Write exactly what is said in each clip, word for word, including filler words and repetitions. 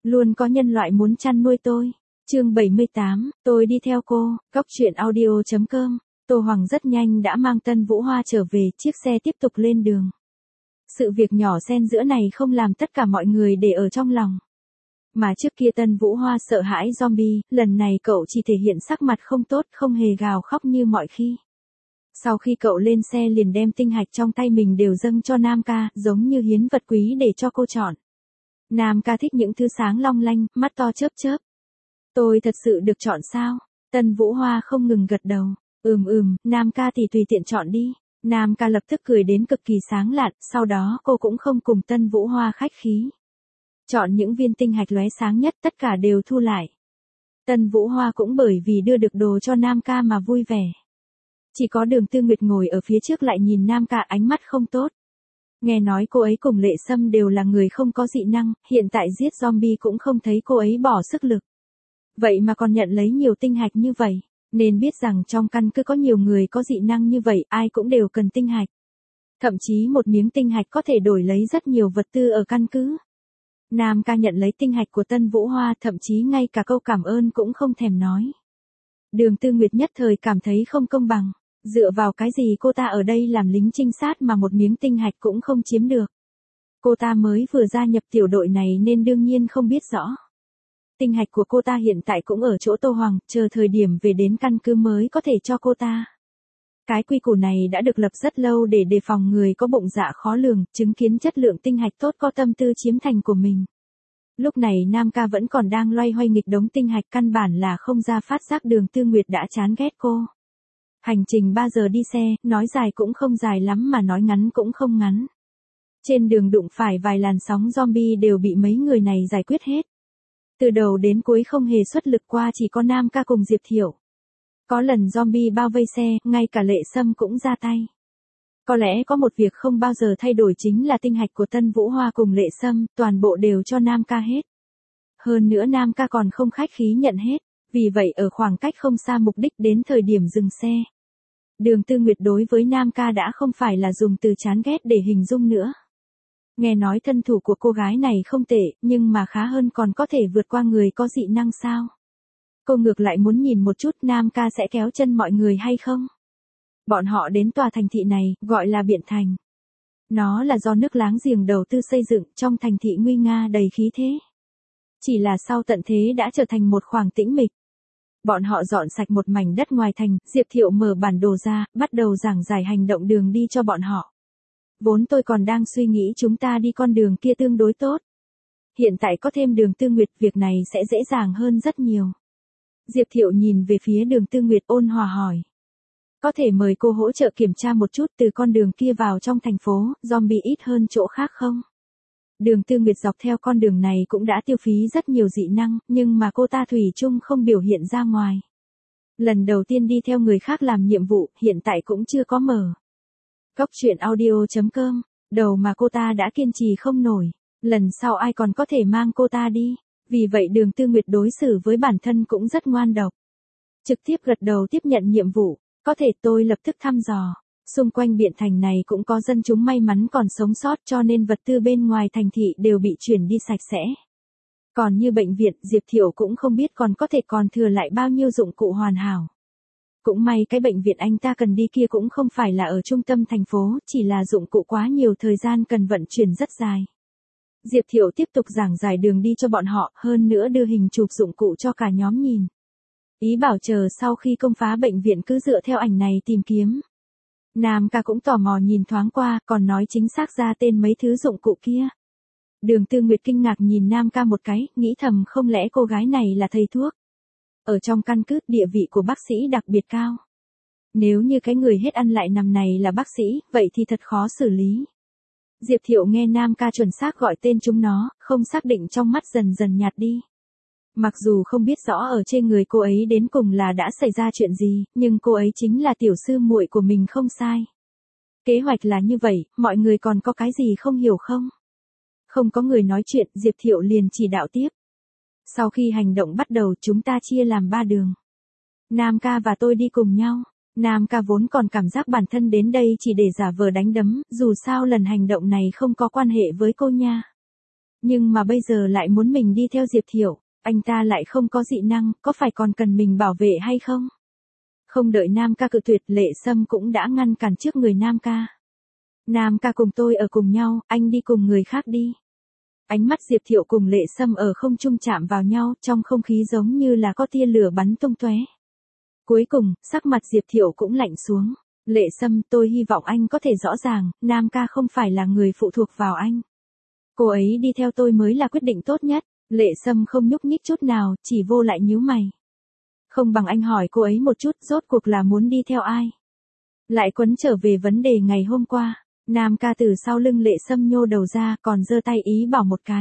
Luôn có nhân loại muốn chăn nuôi tôi. Chương bảy mươi tám, tôi đi theo cô. Góc truyện audio chấm com. Tô Hoàng rất nhanh đã mang Tân Vũ Hoa trở về, chiếc xe tiếp tục lên đường. Sự việc nhỏ xen giữa này không làm tất cả mọi người để ở trong lòng. Mà trước kia Tân Vũ Hoa sợ hãi zombie, lần này cậu chỉ thể hiện sắc mặt không tốt, không hề gào khóc như mọi khi. Sau khi cậu lên xe liền đem tinh hạch trong tay mình đều dâng cho Nam Ca, giống như hiến vật quý để cho cô chọn. Nam Ca thích những thứ sáng long lanh, mắt to chớp chớp. Tôi thật sự được chọn sao? Tân Vũ Hoa không ngừng gật đầu. Ừm ừm, Nam Ca thì tùy tiện chọn đi. Nam Ca lập tức cười đến cực kỳ sáng lạn, sau đó cô cũng không cùng Tân Vũ Hoa khách khí. Chọn những viên tinh hạch lóe sáng nhất, tất cả đều thu lại. Tân Vũ Hoa cũng bởi vì đưa được đồ cho Nam Ca mà vui vẻ. Chỉ có Đường Tư Nguyệt ngồi ở phía trước lại nhìn Nam Ca ánh mắt không tốt. Nghe nói cô ấy cùng Lệ Sâm đều là người không có dị năng, hiện tại giết zombie cũng không thấy cô ấy bỏ sức lực. Vậy mà còn nhận lấy nhiều tinh hạch như vậy, nên biết rằng trong căn cứ có nhiều người có dị năng như vậy, ai cũng đều cần tinh hạch. Thậm chí một miếng tinh hạch có thể đổi lấy rất nhiều vật tư ở căn cứ. Nam Ca nhận lấy tinh hạch của Tân Vũ Hoa, thậm chí ngay cả câu cảm ơn cũng không thèm nói. Đường Tư Nguyệt nhất thời cảm thấy không công bằng. Dựa vào cái gì cô ta ở đây làm lính trinh sát mà một miếng tinh hạch cũng không chiếm được. Cô ta mới vừa gia nhập tiểu đội này nên đương nhiên không biết rõ. Tinh hạch của cô ta hiện tại cũng ở chỗ Tô Hoàng, chờ thời điểm về đến căn cứ mới có thể cho cô ta. Cái quy củ này đã được lập rất lâu để đề phòng người có bụng dạ khó lường, chứng kiến chất lượng tinh hạch tốt có tâm tư chiếm thành của mình. Lúc này Nam Ca vẫn còn đang loay hoay nghịch đống tinh hạch, căn bản là không ra phát giác Đường Tư Nguyệt đã chán ghét cô. Hành trình ba giờ đi xe, nói dài cũng không dài lắm mà nói ngắn cũng không ngắn. Trên đường đụng phải vài làn sóng zombie đều bị mấy người này giải quyết hết. Từ đầu đến cuối không hề xuất lực qua, chỉ có Nam Ca cùng Diệp Thiệu. Có lần zombie bao vây xe, ngay cả Lệ Sâm cũng ra tay. Có lẽ có một việc không bao giờ thay đổi chính là tinh hạch của Tân Vũ Hoa cùng Lệ Sâm, toàn bộ đều cho Nam Ca hết. Hơn nữa Nam Ca còn không khách khí nhận hết, vì vậy ở khoảng cách không xa mục đích đến thời điểm dừng xe. Đường Tư Nguyệt đối với Nam Ca đã không phải là dùng từ chán ghét để hình dung nữa. Nghe nói thân thủ của cô gái này không tệ, nhưng mà khá hơn còn có thể vượt qua người có dị năng sao? Cô ngược lại muốn nhìn một chút Nam Ca sẽ kéo chân mọi người hay không? Bọn họ đến tòa thành thị này, gọi là Biện Thành. Nó là do nước láng giềng đầu tư xây dựng, trong thành thị nguy nga đầy khí thế. Chỉ là sau tận thế đã trở thành một khoảng tĩnh mịch. Bọn họ dọn sạch một mảnh đất ngoài thành, Diệp Thiệu mở bản đồ ra, bắt đầu giảng giải hành động đường đi cho bọn họ. Vốn tôi còn đang suy nghĩ chúng ta đi con đường kia tương đối tốt. Hiện tại có thêm Đường Tư Nguyệt, việc này sẽ dễ dàng hơn rất nhiều. Diệp Thiệu nhìn về phía Đường Tư Nguyệt ôn hòa hỏi. Có thể mời cô hỗ trợ kiểm tra một chút từ con đường kia vào trong thành phố, zombie ít hơn chỗ khác không? Đường Tư Nguyệt dọc theo con đường này cũng đã tiêu phí rất nhiều dị năng, nhưng mà cô ta thủy chung không biểu hiện ra ngoài. Lần đầu tiên đi theo người khác làm nhiệm vụ, hiện tại cũng chưa có mở. Góc truyện audio chấm com, đầu mà cô ta đã kiên trì không nổi, lần sau ai còn có thể mang cô ta đi. Vì vậy Đường Tư Nguyệt đối xử với bản thân cũng rất ngoan độc. Trực tiếp gật đầu tiếp nhận nhiệm vụ, có thể tôi lập tức thăm dò. Xung quanh Biện Thành này cũng có dân chúng may mắn còn sống sót, cho nên vật tư bên ngoài thành thị đều bị chuyển đi sạch sẽ. Còn như bệnh viện, Diệp Thiệu cũng không biết còn có thể còn thừa lại bao nhiêu dụng cụ hoàn hảo. Cũng may cái bệnh viện anh ta cần đi kia cũng không phải là ở trung tâm thành phố, chỉ là dụng cụ quá nhiều, thời gian cần vận chuyển rất dài. Diệp Thiệu tiếp tục giảng giải đường đi cho bọn họ, hơn nữa đưa hình chụp dụng cụ cho cả nhóm nhìn. Ý bảo chờ sau khi công phá bệnh viện cứ dựa theo ảnh này tìm kiếm. Nam Ca cũng tò mò nhìn thoáng qua, còn nói chính xác ra tên mấy thứ dụng cụ kia. Đường Tư Nguyệt kinh ngạc nhìn Nam Ca một cái, nghĩ thầm không lẽ cô gái này là thầy thuốc. Ở trong căn cứ, địa vị của bác sĩ đặc biệt cao. Nếu như cái người hết ăn lại nằm này là bác sĩ, vậy thì thật khó xử lý. Diệp Thiệu nghe Nam Ca chuẩn xác gọi tên chúng nó, không xác định trong mắt dần dần nhạt đi. Mặc dù không biết rõ ở trên người cô ấy đến cùng là đã xảy ra chuyện gì, nhưng cô ấy chính là tiểu sư muội của mình không sai. Kế hoạch là như vậy, mọi người còn có cái gì không hiểu không? Không có người nói chuyện, Diệp Thiệu liền chỉ đạo tiếp. Sau khi hành động bắt đầu, chúng ta chia làm ba đường. Nam Ca và tôi đi cùng nhau. Nam Ca vốn còn cảm giác bản thân đến đây chỉ để giả vờ đánh đấm, dù sao lần hành động này không có quan hệ với cô nha. Nhưng mà bây giờ lại muốn mình đi theo Diệp Thiệu, anh ta lại không có dị năng, có phải còn cần mình bảo vệ hay không? Không đợi Nam ca cự tuyệt, Lệ Sâm cũng đã ngăn cản trước người Nam ca. Nam ca cùng tôi ở cùng nhau, anh đi cùng người khác đi. Ánh mắt Diệp Thiệu cùng Lệ Sâm ở không trung chạm vào nhau, trong không khí giống như là có tia lửa bắn tung tóe. Cuối cùng, sắc mặt Diệp Thiệu cũng lạnh xuống. Lệ Sâm, tôi hy vọng anh có thể rõ ràng, Nam ca không phải là người phụ thuộc vào anh. Cô ấy đi theo tôi mới là quyết định tốt nhất. Lệ Sâm không nhúc nhích chút nào, chỉ vô lại nhíu mày. Không bằng anh hỏi cô ấy một chút, rốt cuộc là muốn đi theo ai. Lại quấn trở về vấn đề ngày hôm qua. Nam ca từ sau lưng Lệ Sâm nhô đầu ra, còn giơ tay ý bảo một cái.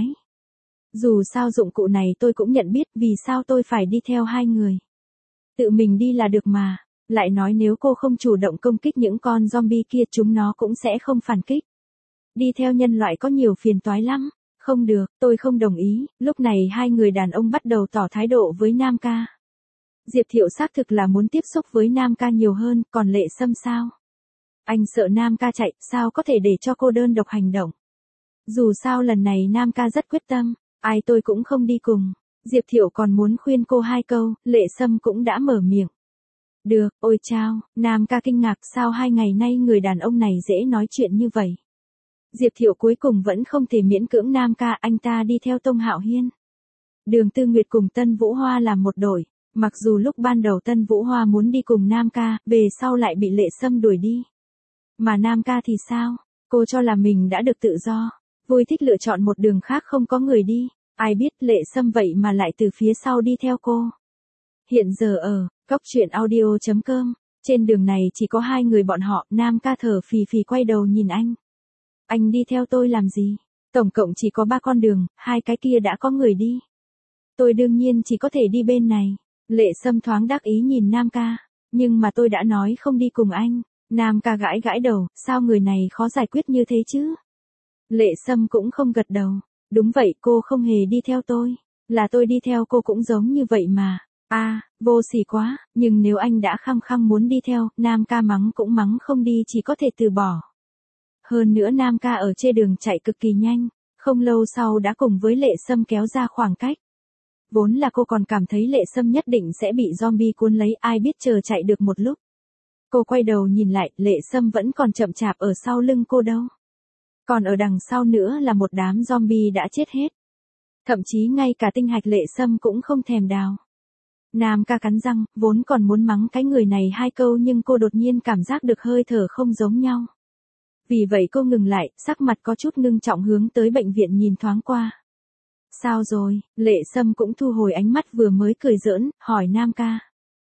Dù sao dụng cụ này tôi cũng nhận biết, vì sao tôi phải đi theo hai người. Tự mình đi là được mà. Lại nói nếu cô không chủ động công kích những con zombie kia, chúng nó cũng sẽ không phản kích. Đi theo nhân loại có nhiều phiền toái lắm. Không được, tôi không đồng ý. Lúc này hai người đàn ông bắt đầu tỏ thái độ với Nam ca. Diệp Thiệu xác thực là muốn tiếp xúc với Nam ca nhiều hơn, còn Lệ Sâm sao? Anh sợ Nam ca chạy, sao có thể để cho cô đơn độc hành động? Dù sao lần này Nam ca rất quyết tâm, ai tôi cũng không đi cùng. Diệp Thiệu còn muốn khuyên cô hai câu, Lệ Sâm cũng đã mở miệng. Được, ôi chao, Nam ca kinh ngạc, sao hai ngày nay người đàn ông này dễ nói chuyện như vậy? Diệp Thiệu cuối cùng vẫn không thể miễn cưỡng Nam ca, anh ta đi theo Tông Hạo Hiên. Đường Tư Nguyệt cùng Tân Vũ Hoa làm một đội, mặc dù lúc ban đầu Tân Vũ Hoa muốn đi cùng Nam ca, về sau lại bị Lệ Sâm đuổi đi. Mà Nam ca thì sao? Cô cho là mình đã được tự do, vui thích lựa chọn một đường khác không có người đi, ai biết Lệ Sâm vậy mà lại từ phía sau đi theo cô. Hiện giờ ở Cóc Truyện Audio chấm com, trên đường này chỉ có hai người bọn họ, Nam ca thở phì phì quay đầu nhìn anh. Anh đi theo tôi làm gì? Tổng cộng chỉ có ba con đường, hai cái kia đã có người đi. Tôi đương nhiên chỉ có thể đi bên này. Lệ Sâm thoáng đắc ý nhìn Nam ca, nhưng mà tôi đã nói không đi cùng anh. Nam ca gãi gãi đầu, sao người này khó giải quyết như thế chứ? Lệ Sâm cũng không gật đầu. Đúng vậy, cô không hề đi theo tôi. Là tôi đi theo cô cũng giống như vậy mà. A, à, vô sỉ quá, nhưng nếu anh đã khăng khăng muốn đi theo, Nam ca mắng cũng mắng không đi, chỉ có thể từ bỏ. Hơn nữa Nam ca ở trên đường chạy cực kỳ nhanh, không lâu sau đã cùng với Lệ Sâm kéo ra khoảng cách. Vốn là cô còn cảm thấy Lệ Sâm nhất định sẽ bị zombie cuốn lấy, ai biết chờ chạy được một lúc. Cô quay đầu nhìn lại, Lệ Sâm vẫn còn chậm chạp ở sau lưng cô đâu. Còn ở đằng sau nữa là một đám zombie đã chết hết. Thậm chí ngay cả tinh hạch Lệ Sâm cũng không thèm đào. Nam ca cắn răng, vốn còn muốn mắng cái người này hai câu nhưng cô đột nhiên cảm giác được hơi thở không giống nhau. Vì vậy cô ngừng lại, sắc mặt có chút ngưng trọng hướng tới bệnh viện nhìn thoáng qua. Sao rồi? Lệ Sâm cũng thu hồi ánh mắt vừa mới cười giỡn, hỏi Nam ca.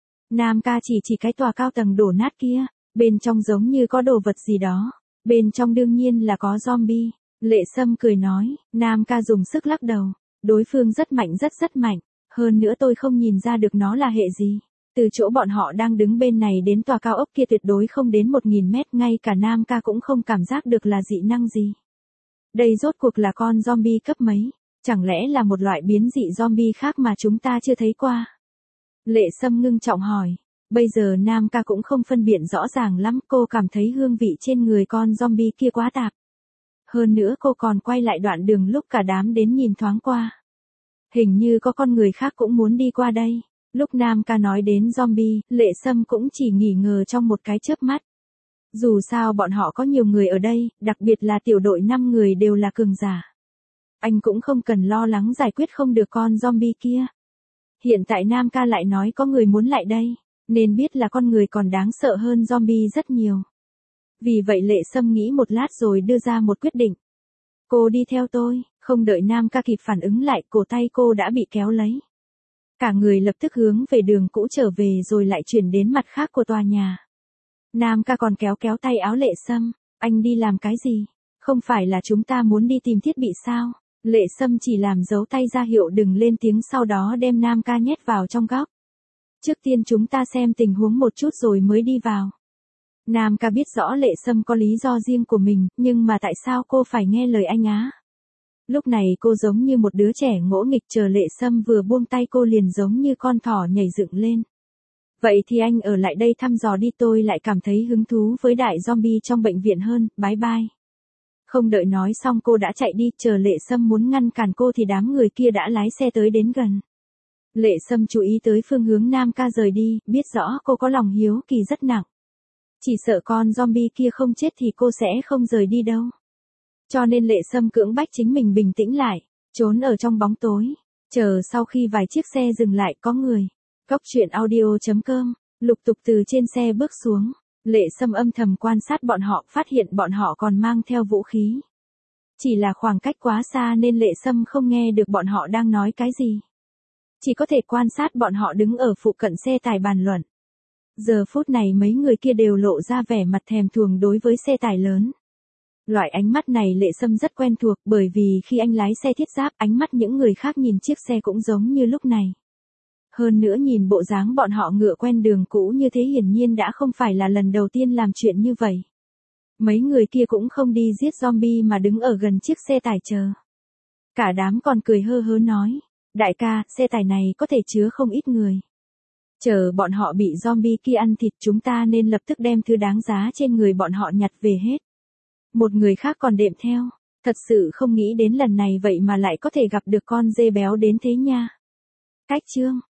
Nam ca chỉ chỉ cái tòa cao tầng đổ nát kia, bên trong giống như có đồ vật gì đó. Bên trong đương nhiên là có zombie. Lệ Sâm cười nói, Nam ca dùng sức lắc đầu. Đối phương rất mạnh rất rất mạnh. Hơn nữa tôi không nhìn ra được nó là hệ gì. Từ chỗ bọn họ đang đứng bên này đến tòa cao ốc kia tuyệt đối không đến một nghìn mét, ngay cả Nam ca cũng không cảm giác được là dị năng gì. Đây rốt cuộc là con zombie cấp mấy? Chẳng lẽ là một loại biến dị zombie khác mà chúng ta chưa thấy qua? Lệ Sâm ngưng trọng hỏi. Bây giờ Nam ca cũng không phân biệt rõ ràng lắm, cô cảm thấy hương vị trên người con zombie kia quá tạp. Hơn nữa cô còn quay lại đoạn đường lúc cả đám đến nhìn thoáng qua. Hình như có con người khác cũng muốn đi qua đây. Lúc Nam ca nói đến zombie, Lệ Sâm cũng chỉ nghỉ ngờ trong một cái chớp mắt. Dù sao bọn họ có nhiều người ở đây, đặc biệt là tiểu đội năm người đều là cường giả. Anh cũng không cần lo lắng giải quyết không được con zombie kia. Hiện tại Nam ca lại nói có người muốn lại đây, nên biết là con người còn đáng sợ hơn zombie rất nhiều. Vì vậy Lệ Sâm nghĩ một lát rồi đưa ra một quyết định. Cô đi theo tôi, không đợi Nam ca kịp phản ứng lại, cổ tay cô đã bị kéo lấy. Cả người lập tức hướng về đường cũ trở về rồi lại chuyển đến mặt khác của tòa nhà. Nam ca còn kéo kéo tay áo Lệ Sâm, anh đi làm cái gì? Không phải là chúng ta muốn đi tìm thiết bị sao? Lệ Sâm chỉ làm dấu tay ra hiệu đừng lên tiếng, sau đó đem Nam ca nhét vào trong góc. Trước tiên chúng ta xem tình huống một chút rồi mới đi vào. Nam ca biết rõ Lệ Sâm có lý do riêng của mình, nhưng mà tại sao cô phải nghe lời anh á? Lúc này cô giống như một đứa trẻ ngỗ nghịch, chờ Lệ Sâm vừa buông tay cô liền giống như con thỏ nhảy dựng lên. Vậy thì anh ở lại đây thăm dò đi, tôi lại cảm thấy hứng thú với đại zombie trong bệnh viện hơn, bye bye. Không đợi nói xong cô đã chạy đi, chờ Lệ Sâm muốn ngăn cản cô thì đám người kia đã lái xe tới đến gần. Lệ Sâm chú ý tới phương hướng Nam Ca rời đi, biết rõ cô có lòng hiếu kỳ rất nặng. Chỉ sợ con zombie kia không chết thì cô sẽ không rời đi đâu. Cho nên Lệ Sâm cưỡng bách chính mình bình tĩnh lại, trốn ở trong bóng tối, chờ sau khi vài chiếc xe dừng lại có người. Cốc truyện audio chấm com, lục tục từ trên xe bước xuống. Lệ Sâm âm thầm quan sát bọn họ, phát hiện bọn họ còn mang theo vũ khí. Chỉ là khoảng cách quá xa nên Lệ Sâm không nghe được bọn họ đang nói cái gì. Chỉ có thể quan sát bọn họ đứng ở phụ cận xe tải bàn luận. Giờ phút này mấy người kia đều lộ ra vẻ mặt thèm thuồng đối với xe tải lớn. Loại ánh mắt này Lệ Sâm rất quen thuộc, bởi vì khi anh lái xe thiết giáp, ánh mắt những người khác nhìn chiếc xe cũng giống như lúc này. Hơn nữa nhìn bộ dáng bọn họ ngựa quen đường cũ như thế hiển nhiên đã không phải là lần đầu tiên làm chuyện như vậy. Mấy người kia cũng không đi giết zombie mà đứng ở gần chiếc xe tải chờ. Cả đám còn cười hơ hớ nói, đại ca, xe tải này có thể chứa không ít người. Chờ bọn họ bị zombie kia ăn thịt chúng ta nên lập tức đem thứ đáng giá trên người bọn họ nhặt về hết. Một người khác còn đệm theo, thật sự không nghĩ đến lần này vậy mà lại có thể gặp được con dê béo đến thế nha. Cách chương